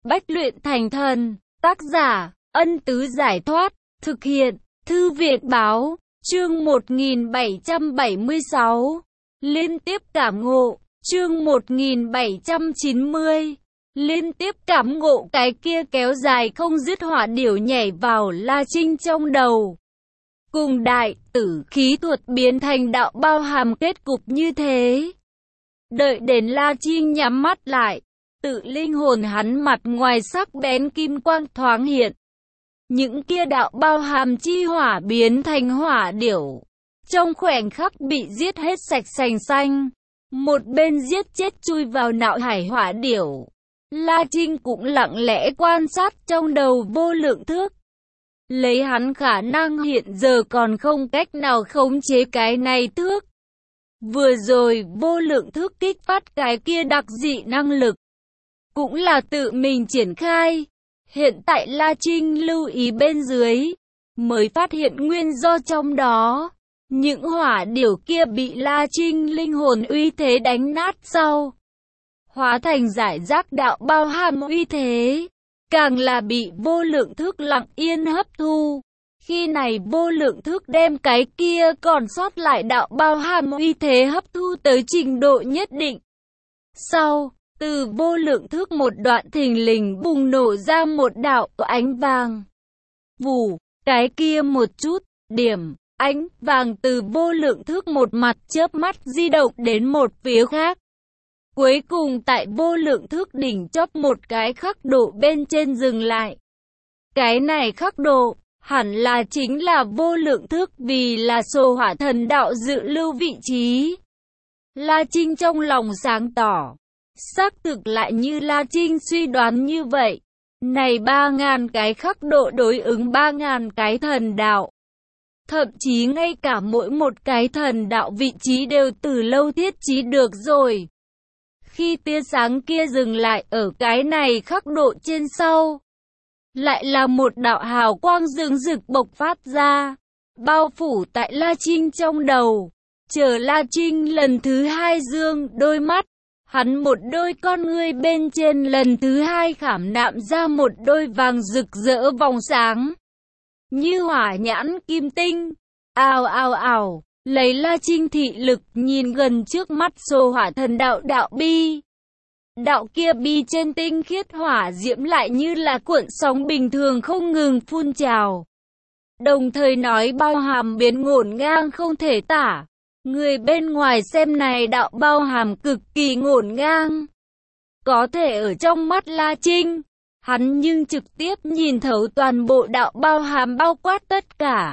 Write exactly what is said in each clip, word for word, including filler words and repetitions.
Bách luyện thành thần. Tác giả, Ân Tứ Giải Thoát. Thực hiện, Thư Việt Báo. Chương một nghìn bảy trăm bảy mươi sáu. Liên tiếp cảm ngộ. Chương một nghìn bảy trăm chín mươi. Liên tiếp cảm ngộ. Cái kia kéo dài không dứt hỏa điểu nhảy vào La Trinh trong đầu. Cùng đại tử khí thuật biến thành đạo bao hàm kết cục như thế. Đợi đến La Trinh nhắm mắt lại, tự linh hồn hắn mặt ngoài sắc bén kim quang thoáng hiện. Những kia đạo bao hàm chi hỏa biến thành hỏa điểu. Trong khoảnh khắc bị giết hết sạch sành xanh. Một bên giết chết chui vào não hải hỏa điểu. La Trinh cũng lặng lẽ quan sát trong đầu vô lượng thước. Lấy hắn khả năng hiện giờ còn không cách nào khống chế cái này thước. Vừa rồi vô lượng thước kích phát cái kia đặc dị năng lực. Cũng là tự mình triển khai. Hiện tại La Trinh lưu ý bên dưới. Mới phát hiện nguyên do trong đó. Những hỏa điểu kia bị La Trinh linh hồn uy thế đánh nát sau. Hóa thành giải rác đạo bao hàm uy thế. Càng là bị vô lượng thước lặng yên hấp thu. Khi này vô lượng thước đem cái kia còn sót lại đạo bao hàm uy thế hấp thu tới trình độ nhất định. Sau, từ vô lượng thước một đoạn thình lình bùng nổ ra một đạo ánh vàng. Vù, cái kia một chút, điểm, ánh vàng từ vô lượng thước một mặt chớp mắt di động đến một phía khác. Cuối cùng tại vô lượng thước đỉnh chóp một cái khắc độ bên trên dừng lại. Cái này khắc độ, hẳn là chính là vô lượng thước vì là sổ hỏa thần đạo dự lưu vị trí. La Trinh trong lòng sáng tỏ. Xác thực lại như La Trinh suy đoán như vậy. Này ba ngàn cái khắc độ đối ứng ba ngàn cái thần đạo. Thậm chí ngay cả mỗi một cái thần đạo vị trí đều từ lâu thiết trí được rồi. Khi tia sáng kia dừng lại ở cái này khắc độ trên sau. Lại là một đạo hào quang rừng rực bộc phát ra. Bao phủ tại La Trinh trong đầu. Chờ La Trinh lần thứ hai dương đôi mắt. Hắn một đôi con ngươi bên trên lần thứ hai khảm nạm ra một đôi vàng rực rỡ vòng sáng. Như hỏa nhãn kim tinh. Ào ào ào. Lấy La Trinh thị lực nhìn gần trước mắt sổ hỏa thần đạo đạo bi. Đạo kia bi trên tinh khiết hỏa diễm lại như là cuộn sóng bình thường không ngừng phun trào. Đồng thời nói bao hàm biến ngổn ngang không thể tả. Người bên ngoài xem này đạo bao hàm cực kỳ ngổn ngang. Có thể ở trong mắt La Trinh, hắn nhưng trực tiếp nhìn thấu toàn bộ đạo bao hàm bao quát tất cả.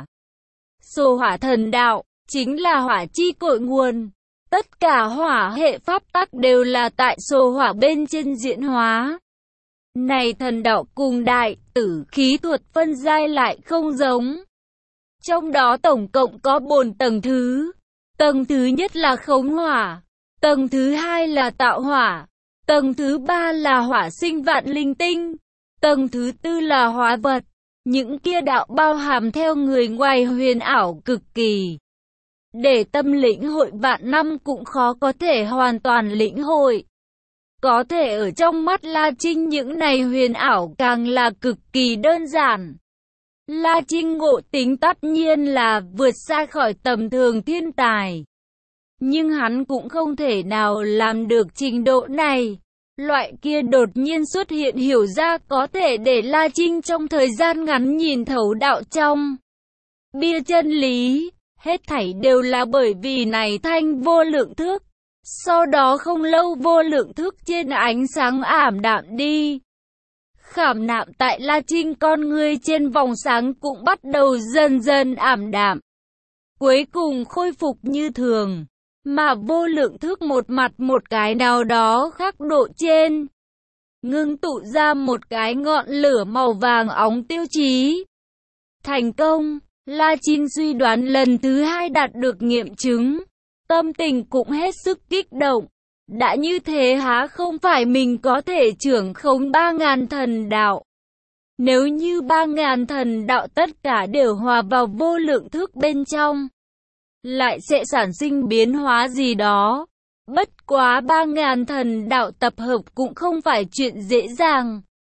Sổ hỏa thần đạo, chính là hỏa chi cội nguồn. Tất cả hỏa hệ pháp tắc đều là tại sổ hỏa bên trên diễn hóa. Này thần đạo cùng đại tử khí thuật phân giai lại không giống. Trong đó tổng cộng có bốn tầng thứ. Tầng thứ nhất là khống hỏa. Tầng thứ hai là tạo hỏa. Tầng thứ ba là hỏa sinh vạn linh tinh. Tầng thứ tư là hóa vật. Những kia đạo bao hàm theo người ngoài huyền ảo cực kỳ. Để tâm lĩnh hội vạn năm cũng khó có thể hoàn toàn lĩnh hội. Có thể ở trong mắt La Trinh những này huyền ảo càng là cực kỳ đơn giản. La Trinh ngộ tính tất nhiên là vượt xa khỏi tầm thường thiên tài. Nhưng hắn cũng không thể nào làm được trình độ này. Loại kia đột nhiên xuất hiện hiểu ra có thể để La Trinh trong thời gian ngắn nhìn thấu đạo trong bia chân lý. Hết thảy đều là bởi vì này thanh vô lượng thước. Sau đó không lâu vô lượng thước trên ánh sáng ảm đạm đi. Khảm nạm tại La Trinh con ngươi trên vòng sáng cũng bắt đầu dần dần ảm đạm. Cuối cùng khôi phục như thường. Mà vô lượng thước một mặt một cái nào đó khác độ trên. Ngưng tụ ra một cái ngọn lửa màu vàng óng tiêu chí. Thành công. La Trinh suy đoán lần thứ hai đạt được nghiệm chứng. Tâm tình cũng hết sức kích động. Đã như thế há không phải mình có thể trưởng khống ba ngàn thần đạo. Nếu như ba ngàn thần đạo tất cả đều hòa vào vô lượng thước bên trong. Lại sẽ sản sinh biến hóa gì đó. Bất quá ba ngàn thần đạo tập hợp cũng không phải chuyện dễ dàng.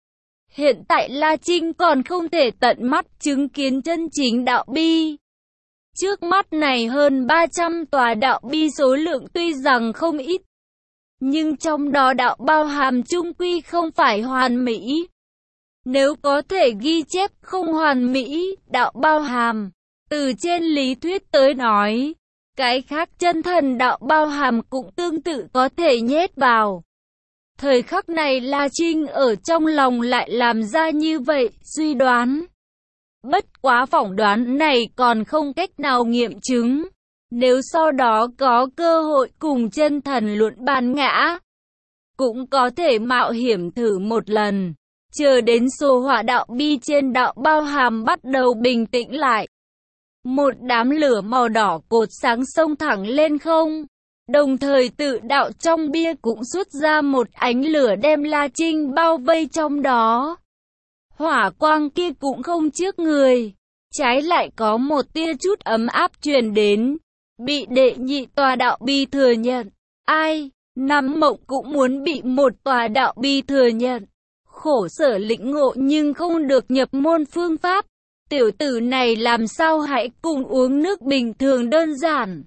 Hiện tại La Trinh còn không thể tận mắt chứng kiến chân chính đạo bi. Trước mắt này hơn ba trăm tòa đạo bi số lượng tuy rằng không ít, nhưng trong đó đạo bao hàm chung quy không phải hoàn mỹ. Nếu có thể ghi chép không hoàn mỹ, đạo bao hàm, từ trên lý thuyết tới nói, cái khác chân thần đạo bao hàm cũng tương tự có thể nhét vào. Thời khắc này La Trinh ở trong lòng lại làm ra như vậy, suy đoán. Bất quá phỏng đoán này còn không cách nào nghiệm chứng. Nếu sau đó có cơ hội cùng chân thần luận bàn ngã, cũng có thể mạo hiểm thử một lần. Chờ đến số hỏa đạo bi trên đạo bao hàm bắt đầu bình tĩnh lại. Một đám lửa màu đỏ cột sáng xông thẳng lên không. Đồng thời tự đạo trong bia cũng xuất ra một ánh lửa đem La Trinh bao vây trong đó. Hỏa quang kia cũng không trước người, trái lại có một tia chút ấm áp truyền đến. Bị đệ nhị tòa đạo bi thừa nhận. Ai, nằm mộng cũng muốn bị một tòa đạo bi thừa nhận. Khổ sở lĩnh ngộ nhưng không được nhập môn phương pháp. Tiểu tử này làm sao hãy cùng uống nước bình thường đơn giản.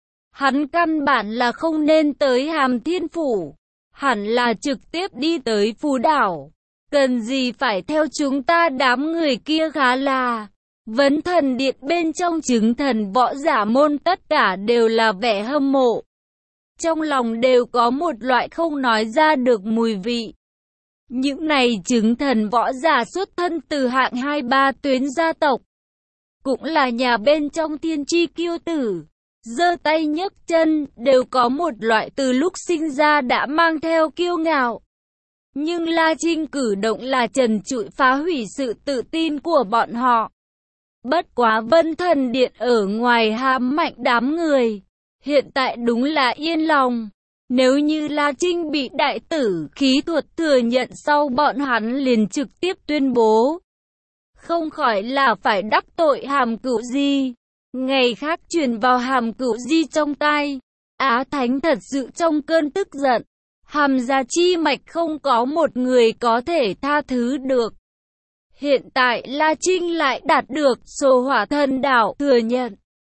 Hắn căn bản là không nên tới Hàm Thiên Phủ. Hẳn là trực tiếp đi tới Phù Đảo. Cần gì phải theo chúng ta đám người kia khá là. Vấn thần điện bên trong chứng thần võ giả môn tất cả đều là vẻ hâm mộ. Trong lòng đều có một loại không nói ra được mùi vị. Những này chứng thần võ giả xuất thân từ hạng hai ba tuyến gia tộc. Cũng là nhà bên trong thiên tri kiêu tử. Giơ tay nhấc chân đều có một loại từ lúc sinh ra đã mang theo kiêu ngạo. Nhưng La Trinh cử động là trần trụi phá hủy sự tự tin của bọn họ. Bất quá Vân Thần Điện ở ngoài hàm mạnh đám người. Hiện tại đúng là yên lòng. Nếu như La Trinh bị đại tử khí thuật thừa nhận sau bọn hắn liền trực tiếp tuyên bố. Không khỏi là phải đắc tội Hàm Cửu Di. Ngày khác truyền vào Hàm Cửu Di trong tai. Á Thánh thật sự trong cơn tức giận. Hàm gia chi mạch không có một người có thể tha thứ được. Hiện tại La Trinh lại đạt được số hỏa thần đạo thừa nhận.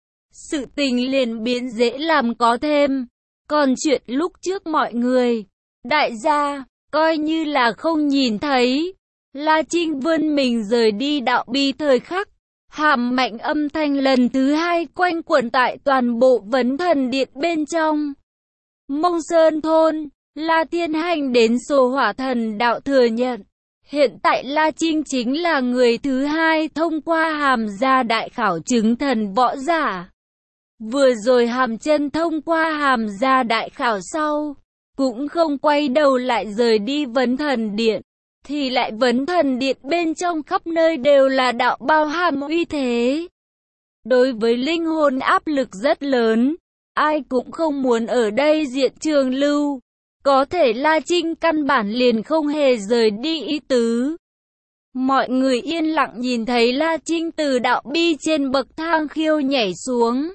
Sự tình liền biến dễ làm có thêm. Còn chuyện lúc trước mọi người, đại gia, coi như là không nhìn thấy. La Trinh vươn mình rời đi đạo bi thời khắc. Hàm mạnh âm thanh lần thứ hai quanh quẩn tại toàn bộ Vấn Thần Điện bên trong. Mông Sơn Thôn, La Thiên Hành đến số hỏa thần đạo thừa nhận. Hiện tại La Trinh chính là người thứ hai thông qua Hàm gia đại khảo chứng thần võ giả. Vừa rồi Hàm Chân thông qua Hàm gia đại khảo sau, cũng không quay đầu lại rời đi Vấn Thần Điện. Thì lại Vấn Thần Điện bên trong khắp nơi đều là đạo bao hàm uy thế. Đối với linh hồn áp lực rất lớn, ai cũng không muốn ở đây diện trường lưu. Có thể La Trinh căn bản liền không hề rời đi ý tứ. Mọi người yên lặng nhìn thấy La Trinh từ đạo bi trên bậc thang khiêu nhảy xuống.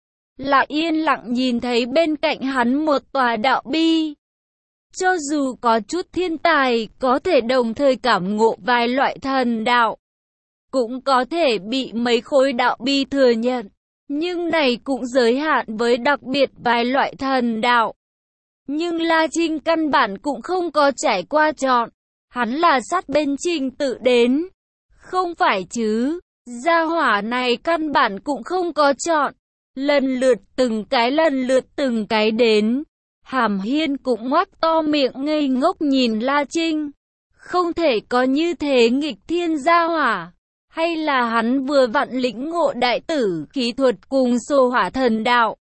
Lại yên lặng nhìn thấy bên cạnh hắn một tòa đạo bi. Cho dù có chút thiên tài, có thể đồng thời cảm ngộ vài loại thần đạo, cũng có thể bị mấy khối đạo bi thừa nhận. Nhưng này cũng giới hạn với đặc biệt vài loại thần đạo. Nhưng La Trinh căn bản cũng không có trải qua chọn. Hắn là sát bên trình tự đến. Không phải chứ, gia hỏa này căn bản cũng không có chọn. Lần lượt từng cái lần lượt từng cái đến. Hàm Hiên cũng ngoác to miệng ngây ngốc nhìn La Trinh. Không thể có như thế nghịch thiên gia hỏa. Hay là hắn vừa vặn lĩnh ngộ đại tử khí thuật cùng số hỏa thần đạo.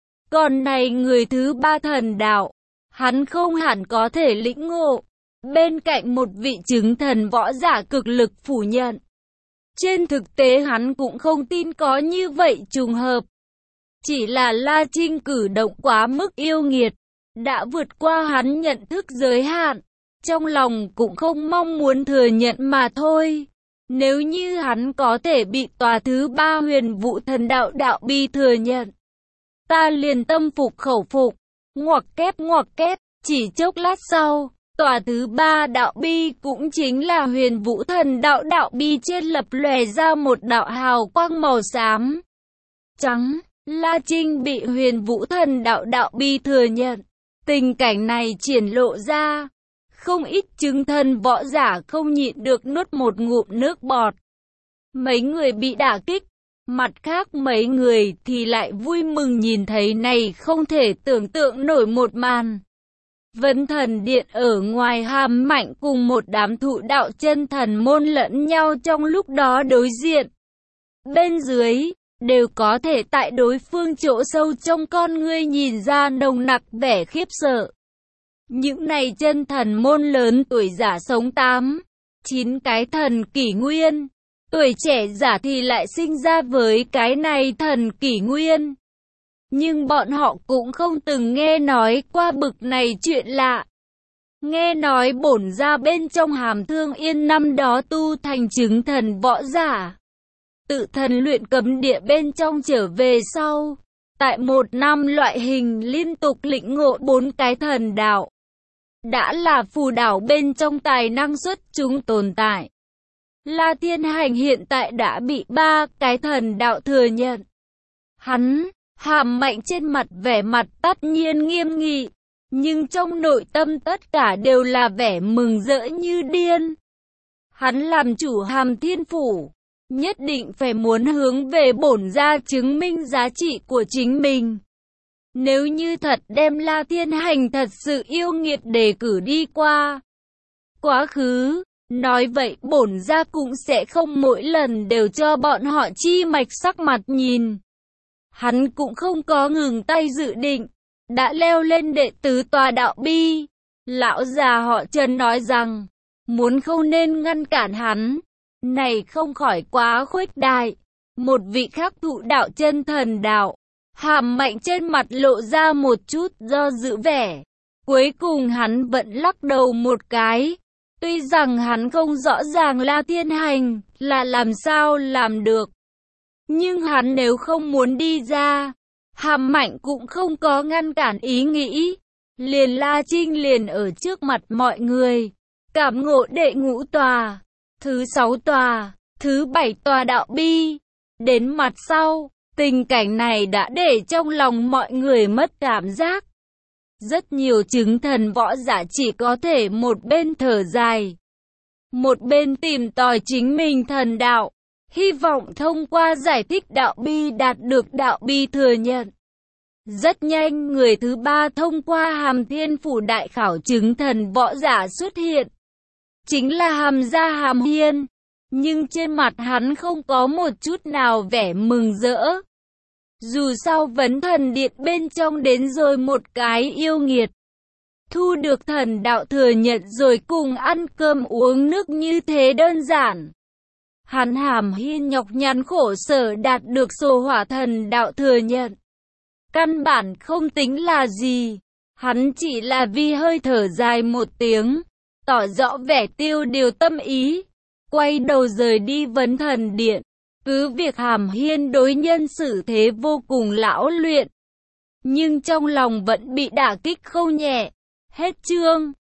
Còn này người thứ ba thần đạo, hắn không hẳn có thể lĩnh ngộ. Bên cạnh một vị chứng thần võ giả cực lực phủ nhận. Trên thực tế hắn cũng không tin có như vậy trùng hợp. Chỉ là La Trinh cử động quá mức yêu nghiệt, đã vượt qua hắn nhận thức giới hạn. Trong lòng cũng không mong muốn thừa nhận mà thôi. Nếu như hắn có thể bị tòa thứ ba huyền vũ thần đạo đạo bi thừa nhận, ta liền tâm phục khẩu phục. Ngoặc kép ngoặc kép, chỉ chốc lát sau, Tòa thứ ba đạo bi cũng chính là Huyền Vũ Thần Đạo đạo bi trên lập lòe ra một đạo hào quang màu xám trắng. La Trinh bị Huyền Vũ Thần Đạo đạo bi thừa nhận. Tình cảnh này triển lộ ra, không ít chứng thần võ giả không nhịn được nuốt một ngụm nước bọt. Mấy người bị đả kích, mặt khác mấy người thì lại vui mừng nhìn thấy này không thể tưởng tượng nổi một màn. Vấn Thần Điện ở ngoài Hàm Mạnh cùng một đám thụ đạo chân thần môn lẫn nhau trong lúc đó đối diện. Bên dưới, đều có thể tại đối phương chỗ sâu trong con ngươi nhìn ra nồng nặc vẻ khiếp sợ. Những này chân thần môn lớn tuổi giả sống tám, chín cái thần kỷ nguyên, tuổi trẻ giả thì lại sinh ra với cái này thần kỷ nguyên. Nhưng bọn họ cũng không từng nghe nói qua bực này chuyện lạ. Nghe nói bổn gia bên trong Hàm Thương Yên năm đó tu thành chứng thần võ giả, tự thần luyện cấm địa bên trong trở về sau, tại một năm loại hình liên tục lĩnh ngộ bốn cái thần đạo. Đã là phù đảo bên trong tài năng xuất chúng tồn tại. La Thiên Hành hiện tại đã bị ba cái thần đạo thừa nhận. Hắn, Hàm Mạnh trên mặt vẻ mặt tất nhiên nghiêm nghị, nhưng trong nội tâm tất cả đều là vẻ mừng rỡ như điên. Hắn làm chủ Hàm Thiên Phủ, nhất định phải muốn hướng về bổn gia chứng minh giá trị của chính mình. Nếu như thật đem La Thiên Hành thật sự yêu nghiệt đề cử đi qua quá khứ, nói vậy bổn gia cũng sẽ không mỗi lần đều cho bọn họ chi mạch sắc mặt nhìn. Hắn cũng không có ngừng tay dự định, đã leo lên đệ tứ tòa đạo bi. Lão già họ Trần nói rằng, muốn không nên ngăn cản hắn, này không khỏi quá khuếch đại. Một vị khác thụ đạo chân thần đạo, Hàm Mạnh trên mặt lộ ra một chút do dự vẻ. Cuối cùng hắn vẫn lắc đầu một cái. Tuy rằng hắn không rõ ràng La Thiên Hành là làm sao làm được, nhưng hắn nếu không muốn đi ra, Hàm Mạnh cũng không có ngăn cản ý nghĩ. Liền La Trinh liền ở trước mặt mọi người, cảm ngộ đệ ngũ tòa, thứ sáu tòa, thứ bảy tòa đạo bi. Đến mặt sau, tình cảnh này đã để trong lòng mọi người mất cảm giác. Rất nhiều chứng thần võ giả chỉ có thể một bên thở dài, một bên tìm tòi chính mình thần đạo, hy vọng thông qua giải thích đạo bi đạt được đạo bi thừa nhận. Rất nhanh người thứ ba thông qua Hàm Thiên Phủ đại khảo chứng thần võ giả xuất hiện. Chính là Hàm gia Hàm Hiên, nhưng trên mặt hắn không có một chút nào vẻ mừng rỡ. Dù sao Vấn Thần Điện bên trong đến rồi một cái yêu nghiệt, thu được thần đạo thừa nhận rồi cùng ăn cơm uống nước như thế đơn giản. Hắn Hàm Hiên nhọc nhằn khổ sở đạt được sổ hỏa thần đạo thừa nhận, căn bản không tính là gì. Hắn chỉ là vì hơi thở dài một tiếng, tỏ rõ vẻ tiêu điều tâm ý, quay đầu rời đi Vấn Thần Điện. Cứ việc Hàm Hiên đối nhân xử thế vô cùng lão luyện, nhưng trong lòng vẫn bị đả kích không nhẹ. Hết chương.